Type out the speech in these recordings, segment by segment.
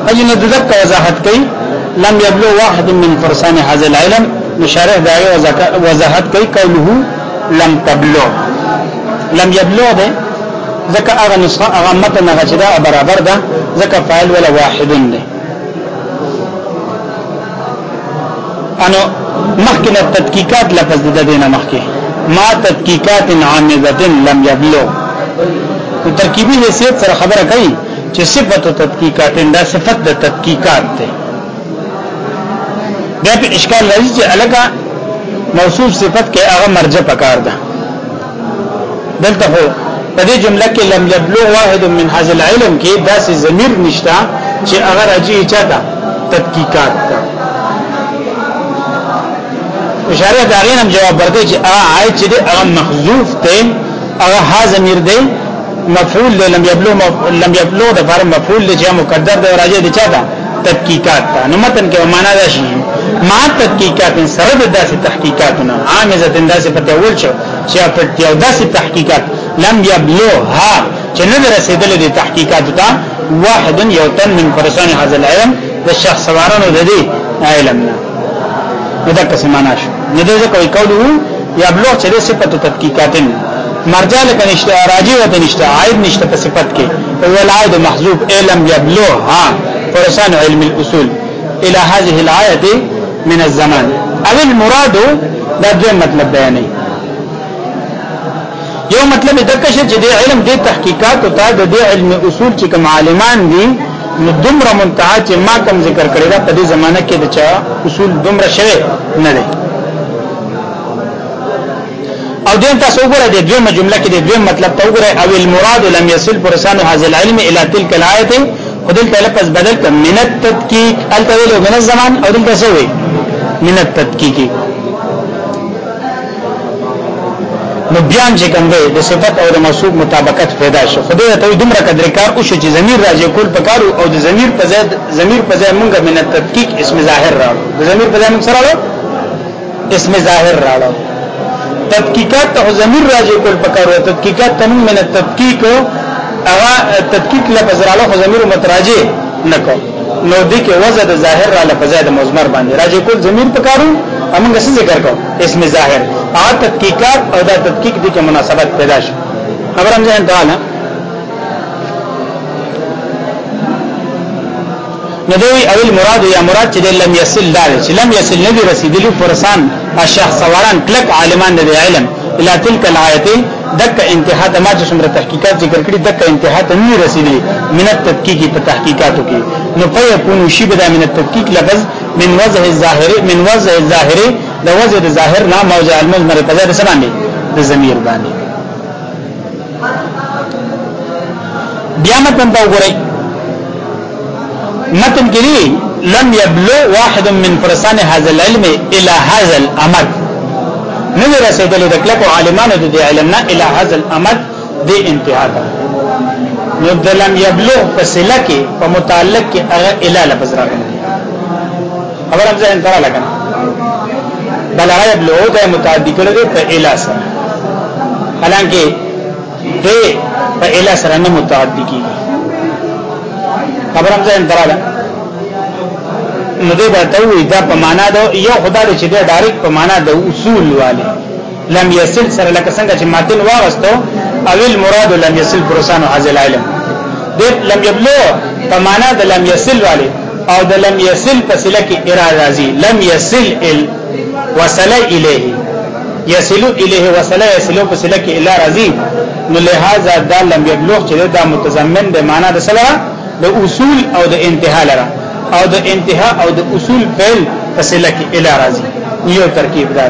اجنه دغه وضاحت کوي لم يبلغ واحد من فرسان هذا العلم مشارح داغه وضاحت کوي قوله لم تبلغ لم يبلغ ده ځکه هغه نسخه هغه متن هغه چې دا برابر ده ځکه فاعل ولا واحد ده انو مخکې تدقیقات لفظ ده دینه مخکې ما تدقیقات عامده لم يبلغ ترکیبی حیثیت سره خبره کوي چې صفت تدقیقات دا صفت د تدقیقات ده دا په اشکال راځي چې الګه موصوف صفت کې هغه مرجع پکار ده دلته هو په دې جمله کې لم يبلغ واحد من هذا العلم کې داسې ضمیر نشته چې هغه راځي چاته تدقیقات ده اشاره دا غینم جواب ورکړي چې آیت چې هغه محذوف ته هغه ها ضمیر دی مفعول لم يبلغ د فار مفعول چې مقدر دی راځي د چاته تدقیقات نو متن کې معنا دا شي ما تدقیقات سره د داسې تحقیقاتونه عامه داسې په اول شو چې په یو داسې تحقیقات لم يبلغها چې نه رسیدل د تحقیقات ته واحد یو تن من فرسان هذا العلم د شخص سوارانو د دې علم نه دا څه معنا شو نه دا کوي قوله يبلغ چې صفت تدقیقات مرجع لکه نشته راجع وته نشته عائد نشته په صفت کې اول عائد محذوف لم يبلغها فرسان علم الاصول الى هذه الايه من الزمان او المراد دا دوه مطلب بیانې یو مطلب دغه چې د علم د تحقیقات او د علم اصول چې کوم عالمان دي نو دومره منتها چې ما کوم ذکر کړی دا په دې زمانہ کې د چا اصول دومره شوی نه دي او دین تاسو وګورئ د دویمه جمله کې د دویم مطلب ته وګورئ او المراد لم يصل فرسان هذا العلم الى تلك الايه خدل تلفظ بدل ک من التدقیق التویل من الزمان او دلته سوې من التدقیق نو بیان چې کوم دی د صفت او د موصوف مطابقت پیدا شو خدای ته دومره قدر کار او چې ضمیر راځي کول پکارو او د ضمیر په ځای مونږه من التدقیق اسم ظاهر راړو د ضمیر په ځای موږ سره اسم ظاهر راړو تدقیقات ته ضمیر راځي کول پکارو تدقیقات ته من التدقیق هغه تدقیق لفظ راړو خو ضمیر متراجع نکو نو دې کې وزن د ظاهر را لفظ د مضمر باندې راځي کول ضمیر پکارو موږ څه ذکر کو اسم ظاهر او تدقیقات او دا تدقیق دي کې مناسبت پیدا شي خبرم ځان تعالی ندوی اول مراد یا مراد چې لم يصل دال چې لم يصل نبی رسیدلی فرسان الشخص سواران کلک عالمان د علم الى تلك الايه دک انتها د ما چې څومره تحقیقات ذکر کړي دک انتها ته نه رسیدلی من التدقیق په تحقیقاتو کې نو فیکون شی بدا من التدقیق لفظ من وضع الظاهر من وضع الظاهر د وضع الظاهر نه موضع المضمر په ځای د سمانه د ضمیر باندې بیا متن ته وګورئ متن کې لم يبلغ واحد من فرسان هذا العلم الى هذا الامد نو رسیدل د کلک عالمانو د علمنا الى هذا الامد د انتها نو د لم يبلغ فصله کې په متعلق کې هغه الى لفظ راغلی خبر هم ځین تر لګا بل هغه يبلغ د متعدی کړه په الى سره حالانکه د په الى سره نه متعدی کیږي خبر هم ځین تر لګا نو دې ته وي دا په معنا دا یو خدای چې دا ډایرکټ په معنا د اصول والے لم يصل سره لکه څنګه چې ماتن واغستو اول مراد لم يصل فرسان هذا العلم دې لم يبلغ په معنا د لم يصل والے او د لم يصل فصله کې اراده راځي لم يصل وصل الیه يصل الیه وصل يصل فصله کې الا راځي نو لہذا دا لم يبلغ چې دا متضمن د معنا د سره د اصول او د انتها لره او د انتها او د اصول فعل فصله کې الی راځي یو ترکیب دا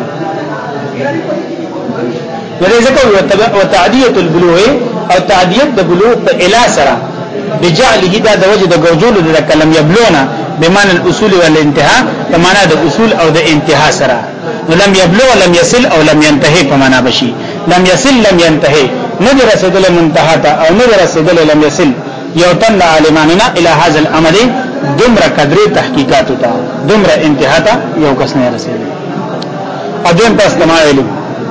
ولې ځکه او تعدیه البلوغ او تعدیه د بلوغ په الی سره بجعله دا د وجه د ګرځول د کلم یبلونا بمعنى الاصول والانتهاء بمعنى د اصول او د انتها سره لم يبلغ لم يصل او لم ينتهي په معنا بشي لم يصل لم ينتهي نه رسیدل منتها او نه رسیدل لم يصل یو تن عالماننا الى هذا الامر دمره قدرې تحقیقات ته دمره انتها ته یو کس نه رسیدل اذن تاسو کومه علم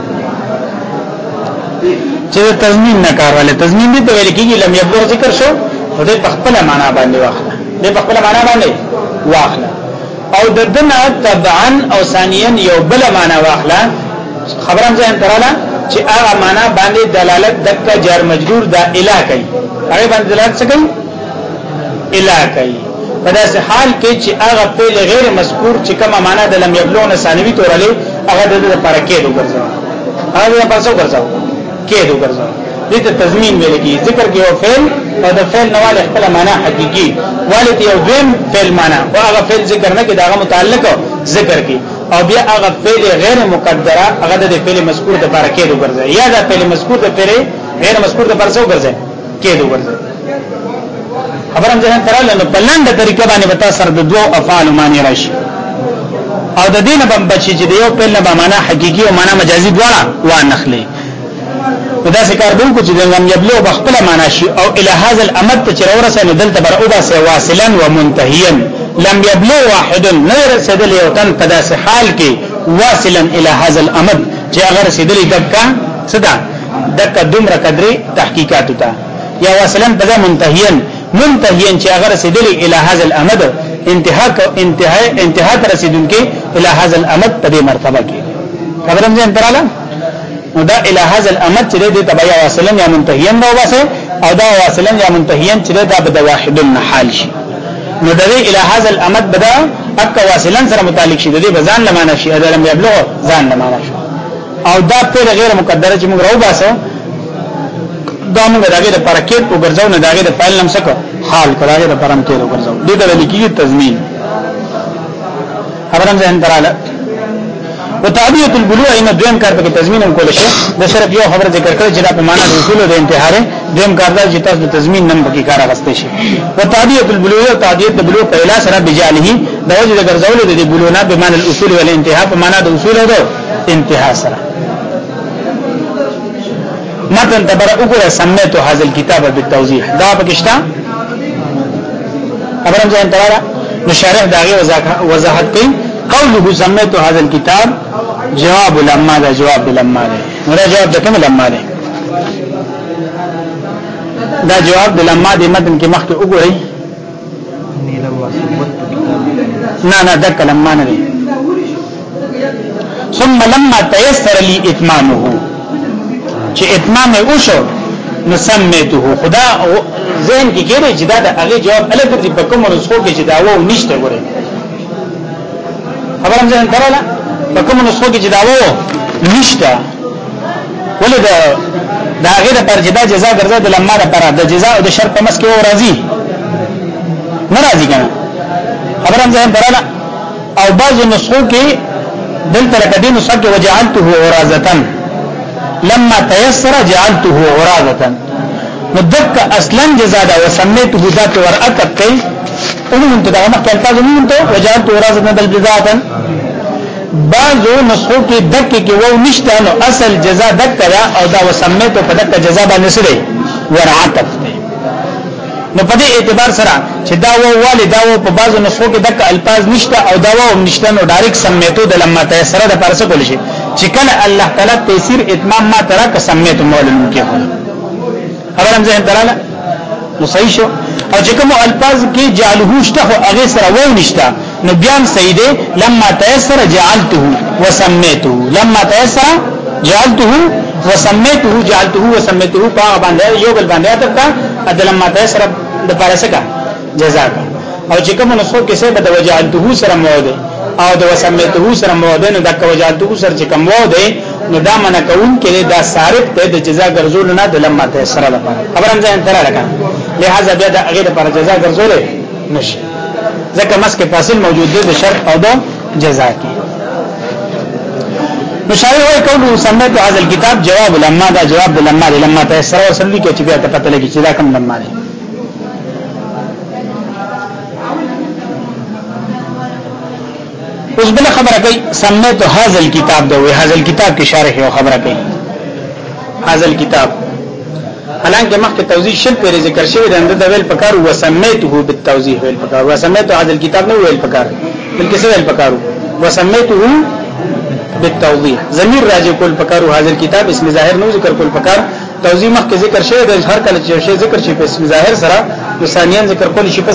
چې تضمین نه کارواله تضمین دې ویل کېږي لم يبلغ ذکر شو او دې خپل معنا باندې واخله دې په خپل معنا باندې واخله او د دنه تبعا او ثانيا یو بل معنا واخله خبرم ځان تراله چې هغه معنا باندې دلالت دک جار مجرور دا اله کوي هغه باندې دلالت څه کوي اله کوي په داسې حال کې چې هغه فعل غیر مذکور چې کومه معنا د لم یبلغ ثانوي تورلې هغه د لپاره کېدو ګرځو هغه لپاره څه ګرځو کېدو ګرځو دې ته تضمین ویل کی ذکر کې یو فعل او د فعل نواله خپل معنا حقيقي والد یو دیم فعل معنا او هغه فعل ذکر نه کې داغه متعلق ذکر کی او بیا هغه فعل غیر مقدره هغه د فعل مذکور د لپاره کېدو ګرځي یا د فعل مذکور د فعل غیر مذکور د لپاره څه ګرځي کېدو ګرځي خبرم ځان تراله نو بلند طریقه باندې وتا سر د دوه افعال معنی راشي او د دینه بم بچی چې د یو په نه معنا حقيقي او معنا مجازي دواړه و نخلي دا ذکر دل کو چې د لم یبلغ بخپل معنا شي او الى هذا الامد چې ورسه دلته بر او باسه واصلا ومنتهيا لم يبلغ واحد نور رسیدل یو تن په داسې حال کې واصلا الى هذا الامد چې هغه رسیدلی دکا صدا دکا دومره قدرې تحقیقات تا یا واصلا په منتهيا چې هغه رسیدلی الى هذا الامد انتها رسیدونکې الى هذا الامد په دې مرتبه کې خبرم ځان تراله نو دا الى هذا الامد چې دې تبعیا واصلا یا منتهيا نو واسه او دا واصلا یا منتهيا چې دا بد واحد حال شي نو دا الى هذا الامد بدا اک واصلا سره متعلق شي دې بزان لمانه شي اذا لم يبلغ ځان لمانه شي او دا پر غیر مقدره چې موږ راو باسو دا موږ دغه لپاره کې وګرځاو نه دغه د فعل نم سکو حال کراغه د پرم کې وګرځاو دې د لیکي تضمین خبرم ځان تراله وتعبیه البلوغ ان دویم کار په تضمین هم کول شي د صرف یو خبر ذکر کړ چې دا په معنا د اصول د انتحار دویم کار دا چې تاسو د تضمین نم په کار غسته شي وتعبیه البلوغ او تعبیه البلوغ په اله سره بجاله د وجه د ګرځول د بلوغنا په معنا الاصول او الانتهاء په معنا د اصول او انتهاء سره متن تبر وګوره سميت هذا الكتاب بالتوضيح دا پکشتا خبرم ځان تراله مشارح داغه وضاحت کوي قوله سميت هذا الكتاب جواب لما ده جواب لما ده مرا جواب ده کوم لما ده دا جواب د لما ده متن کې مخکې وګورئ نه دک لما نه ده ثم لما تيسر لي اتمامه چې اتمام وشو نسميته خدا ذهن کې کېږي چې دا د هغه جواب الګ دې په کوم نسخو کې چې دا و نشته ګورئ خبرم ځان تراله په کوم نسخو کې چې دا و نشته ولې دا غیر پر جدا جزاء ګرځي د لمه لپاره د جزاء او د شرط په مس کې و راضي ناراضي کنه خبرم ځان تراله او بعض نسخو کې دلته لکدي نسخه کې وجعلته ورازتن لما تيسر جعلته ورازتن مدک اصلا جزاء دا وسميته ذات ورأتت کئی انہوں انتو دا مخی الفاظ انتو وجعلته ورازتن بل جزاءتن بعضو نسخو کی دک کی وہ نشتا نو اصل جزاء دک دا او دا وسميته پا دک جزاء با نسرے ورعتت دی نو پا دی اعتبار سرا چه داو والی داو پا بعضو نسخو کی دک الفاظ نشتا او داو نشتا نو ڈاریک سميته دا لما تيسر دا پارسا کولشی چکل اللہ تعالی تیسیر اتمام ما ترا کسميته مولن کی خود خبرم ځین تراله نو صحیح شو او چې کوم الفاظ کې جعله شته او هغه سره و نشته نو بیان صحیح دی لما تيسر جعلته وسميته لما تيسر جعلته وسميته په باندې یو بل باندې اتکا اد لما تيسر د پارسکا جزاء او چې کوم نسخو کې څه بد وجعلته سره موده او د وسميته سره موده نو د وجعلته سره چې کوم موده نو دا منع کون کې دا صارف ته د جزاء ګرځول نه د لمه ته سره لپاره خبرم ځان تر راکا لہذا بیا د هغه لپاره جزاء ګرځول نشي ځکه مسکه فاصل موجود دی د شرط او د جزاء کې مشارع وایي قوله سميت هذا الكتاب جواب لما دا جواب د لمه ته سره وصلی کې چې بیا ته پته لګي چې دا کوم لمه دی اوس بل خبره کوي سميت هذا الكتاب دا وی هذا الكتاب کې شارح یو خبره کوي هذا الكتاب حالانکه مخکې توضیح شل پر ذکر شوی د اند ویل پکار او سميته بالتوضیح ویل پکار او سميت هذا الكتاب نو ویل پکار بلکې څه ویل پکار او سميته بالتوضیح ضمیر راځي کول پکار او هذا الكتاب اسم ظاهر نو ذکر کول پکار توضیح مخکې ذکر شوی د هر کله چې شی ذکر شي په اسم ظاهر سره ثانیان ذکر کول شي په سره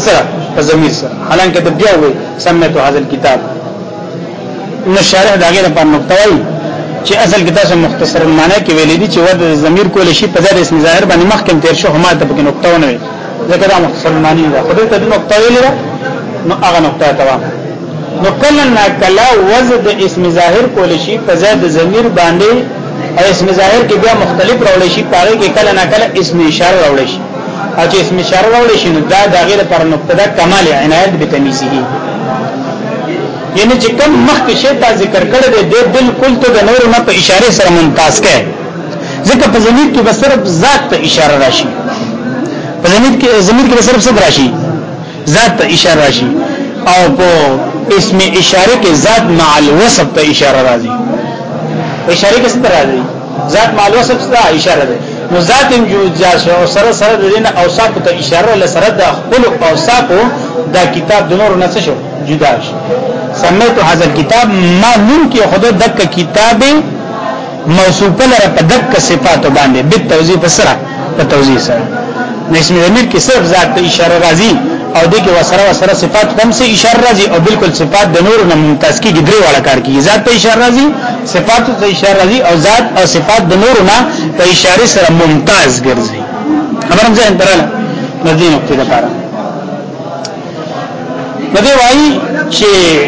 په ضمیر سره حالانکه د بیا وې سمته هذا الكتاب نو شارح داګه په نقطه وایي چې اصل کې تاسو مختصر معنی کې ویلې دي چې ورته ضمیر کول شي په ځای اسم ظاهر باندې مخکې تیر شو هم ته په نقطه ونه وي ځکه دا مختصر معنی ده خو ته د نقطه ویلې نو هغه نقطه تمام نو کله کلا وزد اسم ظاهر کول شي په ځای د ضمیر باندې او اسم ظاهر کې بیا مختلف راول شي پاره کې کله نه کله اسم اشاره راول شي او چې اسم اشاره راول شي نو دا د غیر پر نقطه ده کمال عنایت به تمیزه یعنی چې کوم مخکې شی تا ذکر کړی دی بالکل ته د نور نه په اشاره سره ممتاز کړي ځکه په ضمیر کې به صرف ذات ته اشاره راشي په ضمیر کې به صرف څه راشي ذات ته اشاره راشي او په اسم اشاره کې ذات مع الوصف ته اشاره راځي اشاره کې څه راځي ذات مع الوصف ته اشاره ده نو ذات جو جاشه او سره سره د دین اوصاف ته اشاره لسره د خپل اوصاف دا کتاب د نور نه څه شو جدا شي سميت هذا الكتاب ما نون کې خود دک کتاب موصوفه لره په دک صفات باندې بالتوضیح سره په توضیح سره اسم ضمیر کې صرف ذات ته اشاره راځي او دغه وسره صفات کم سے اشاره راځي او بالکل صفات د نور نه ممتاز کیږي درې والا کار کیږي ذات ته اشاره راځي صفات ته اشاره راځي او ذات او صفات د نور نه په اشاره سره ممتاز ګرځي خبرم ځین دراله مزید نقطه لپاره نو وایي چې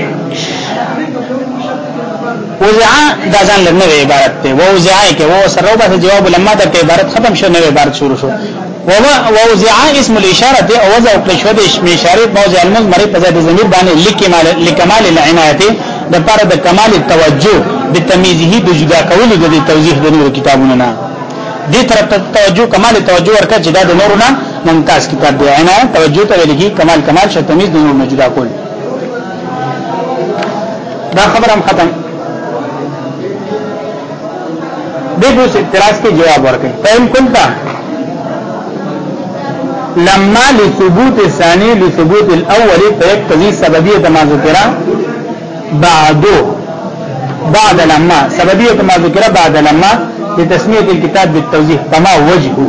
وزعا دا ځان له عبارت ته وزعا کې و سره به جواب لما د عبارت ختم شو نو عبارت شروع شو ووزعا اسم الاشاره او وضع کلشو د اسم اشاره موضع المضمر په ځای د ضمیر باندې لکمال العنایت د پر د کمال التوجه بتمیزه د جدا کول د توضیح د نور کتابونو نه دې طرف ته توجه کمال توجه ورکړه چې دا د نور نه ممتاز کتاب دی عنایت توجه ته لګي کمال ش تمیز د نور نه جدا کول دا خبر هم ختم دغه اعتراض کې جواب ورکړي فهم کنتا لما لثبوت الثاني لثبوت الاول فيقتضي سببيه ما ذكر بعد لما سببيه ما ذكر بعد لما لتسميه الكتاب بالتوضيح فما وجهه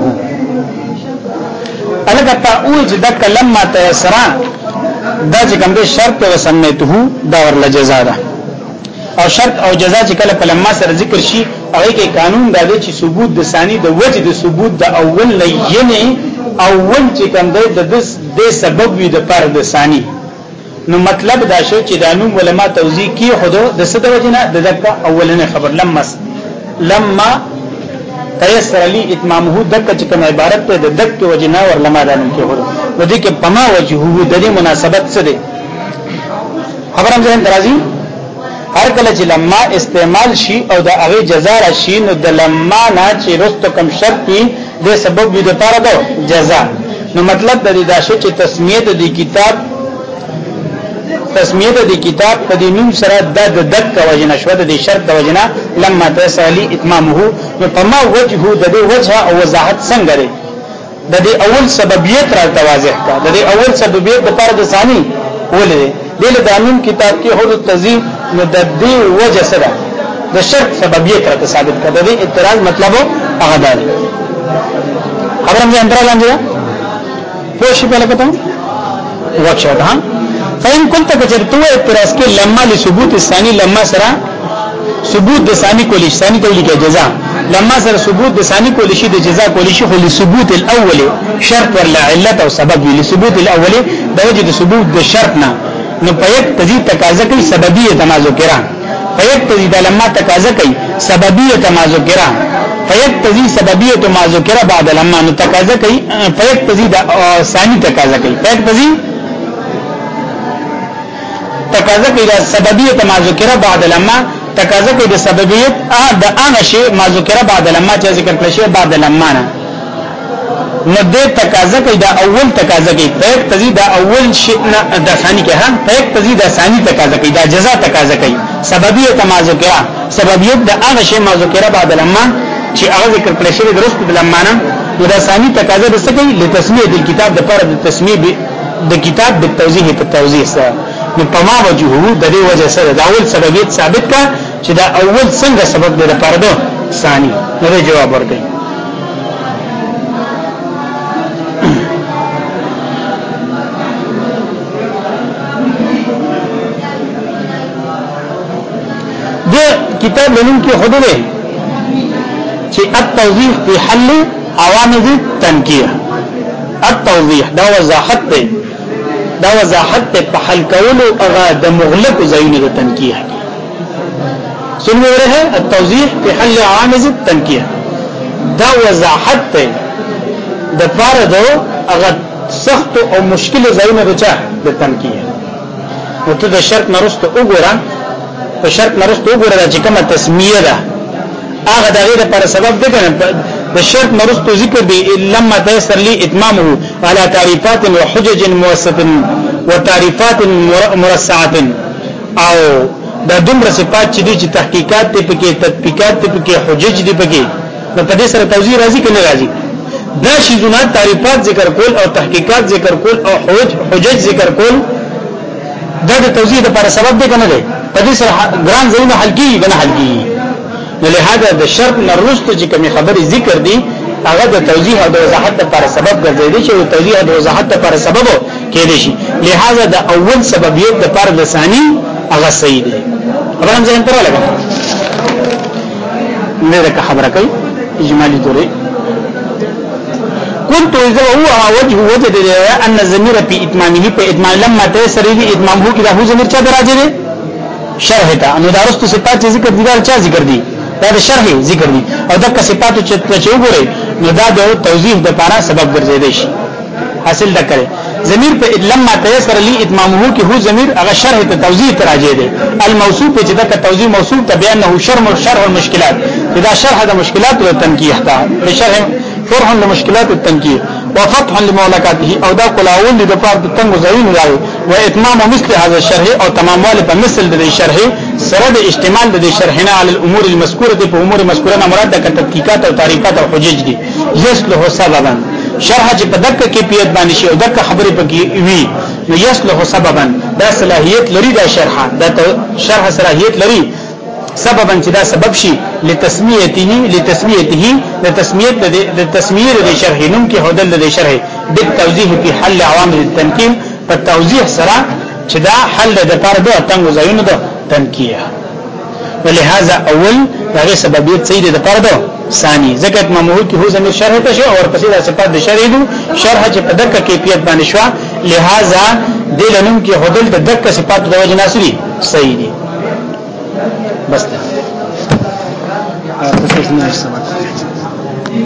الګتا اوج دک لما تيسر دا چې کوم دې شرط وسميته دا ورل جزاء ده او شرط او جزاء چې کله په لما سره ذکر شي هغه کې قانون دا دی چې ثبوت د ثاني د وجه د ثبوت د اول لینه اول چې کوم د سبب وي د پر د ثاني نو مطلب دا شو چې د انوم علماء توضیح کی خود د ست وجنه د دک اولنه خبر لما تيسر لي اتمامه دک چې کوم عبارت ته د دک وجنه ور لما دانو کې هو نو دې کې پما وجهه د دې مناسبت څه دی خبرم ځین درازي هر کله چې لما استعمال شي او د هغه جزاء شي نو د لما نه چې رست کم شرط وي د سبب وي د پاره د جزاء نو مطلب د دې دا شو چې تسمیه د کتاب په دې نوم سره د دک وجنه شو د شرط د وجنه لما تسالي اتمامه نو پما وجهه د دې وجه او وضاحت څنګه لري د دې اول سببیت را واضح کا د دې اول سببیت د پاره د ثاني ولې دله د انوم کتاب کې هو تزي نو د دې وجه سره د شرط سببیت را ثابت کړه د اعتراض مطلب هغه دی خبرم دې اندرا لاندې پوښښ په لګته وښه ده فین كنت کچرتو اعتراض کې لما لثبوت الثاني لما سره ثبوت د ثاني کولی ثاني کولی کې جزاء لما سره ثبوت د ثاني کولی شي د جزاء کولی شي خو لثبوت الاول شرط ولا علت او سبب وی لثبوت الاول د وجه د ثبوت د شرط نه نو پيک تزي تقاضا کوي سببيه تمازوکرا پيک تزي د لما تقاضا کوي سببيه تمازوکرا پيک تزي سببيه تمازوکرا بعد لما نو تقاضا کوي پيک تزي د ثاني تقاضا کوي پيک تزي تقاضا کوي د سببيه تمازوکرا بعد لما تقاضا کوي د سببيه د هغه شی مازوکرا بعد لما چې ذکر کړی شی بعد لما نه نو دې تقاضا کوي دا اول تقاضا کوي پيک تزي دا اول شی نه د ثاني کې هم پيک تزي دا ثاني تقاضا کوي دا جزاء تقاضا کوي سببيه تمازوکرا سببيه د هغه شی مازوکرا بعد لما چې هغه ذکر کړی شی درست د لما نه دا ثاني تقاضا د څه کوي لتسمیه د کتاب د پر د تسمیه د کتاب د توضیح په توضیح سره نو پما وجهه د دې وجه سره دا اول سببیت ثابت کا چې دا اول څنګه سبب دی د پر د ثاني نو جواب ورکړي کتاب لنم کې خود ده چې التوضیح په حل عوامل التنکیه التوضیح دا وضاحت ده دا وضاحت په حل کولو هغه د مغلق زینو د تنکیه سنو رہے التوضیح په حل عوامل التنکیه دا وضاحت ده د پاره دو هغه سخت او مشکل زینو د تنکیه نو ته د شرط نرسته وګوره په شرط نرسته وګوره چې کومه تسمیه ده هغه د غیر پر سبب ده کنه د شرط نرسته ذکر دی لما تيسر لي اتمامه على تعريفات وحجج موسط وتعريفات مرصعه او دا دومره صفات چې دي چې تحقیقات ته پکې تطبیقات ته پکې حجج دي پکې نو په دې سره توضیح راځي کنه راځي دا شیزونه تعریفات ذکر کول او تحقیقات ذکر کول او حجج ذکر کول دا د توضیح لپاره سبب دی کنه دی په دې سره ګران زونه حل کیږي کنه حل کیږي نو لهدا د شرط نرسته چې کوم خبري ذکر دي هغه د توضیح او د وضاحت لپاره سبب ګرځي چې د توضیح او د وضاحت لپاره سبب کېدي شي لہذا د اول سببیت لپاره د ثاني هغه صحیح دی خبره ځین تر لګا نه دا خبره کوي اجمالی توره كنت اذا هو وجه ان الضمير في اتمامه په اتمام لما تيسر لي اتمامه كده هو ضمير چا راځي دي شرح ته نو دارستو صفات ذکر دي چا ذکر دي دا د شرح ذکر دي او دغه صفات چې وګورئ نو دا د توضیح د لپاره سبب ګرځي شي حاصل دا کړي ضمیر په لما تيسر لي اتمامه کې هو ضمیر هغه شرح ته توضیح ته راځي دي الموصوف چې دا توضیح موصوف ته بیانه شرح المشکلات دا شرح د مشکلات او تنکیه ته شرح فرح لمشكلات التنكير وفتح لمولكاته او دا کلاول د پاره د تنګ زوین راوي و اتمام مثل هذا الشرح او تمام والی په مثل د شرح سره د اشتمال د شرحنا على الامور المذکوره په امور مذکوره مراد د تحقیقات او تعریفات او حجج دي یسله سببا شرح چې په دغه کیفیت باندې شي او دغه خبره پکې وي نو یسله سببا دا صلاحیت لري د شرح د شرح صلاحیت لري سببا چې دا سبب شي لتسمیته لتسمیه د شرح نوم کې هدل د شرح بالتوضیح په حل عوامل التنکیه په توضیح سره چې دا حل د لپاره د تنګ زینو د تنکیه ولهذا اول هغه سببیت سید د لپاره د ثاني ځکه مموه کې هو زمير شرح ته شو او پسې د صفات د شرح دو شرح چې په دغه کیفیت باندې شو لہذا د لنوم کې هدل د دغه صفات د وجه ناسري صحیح دي بس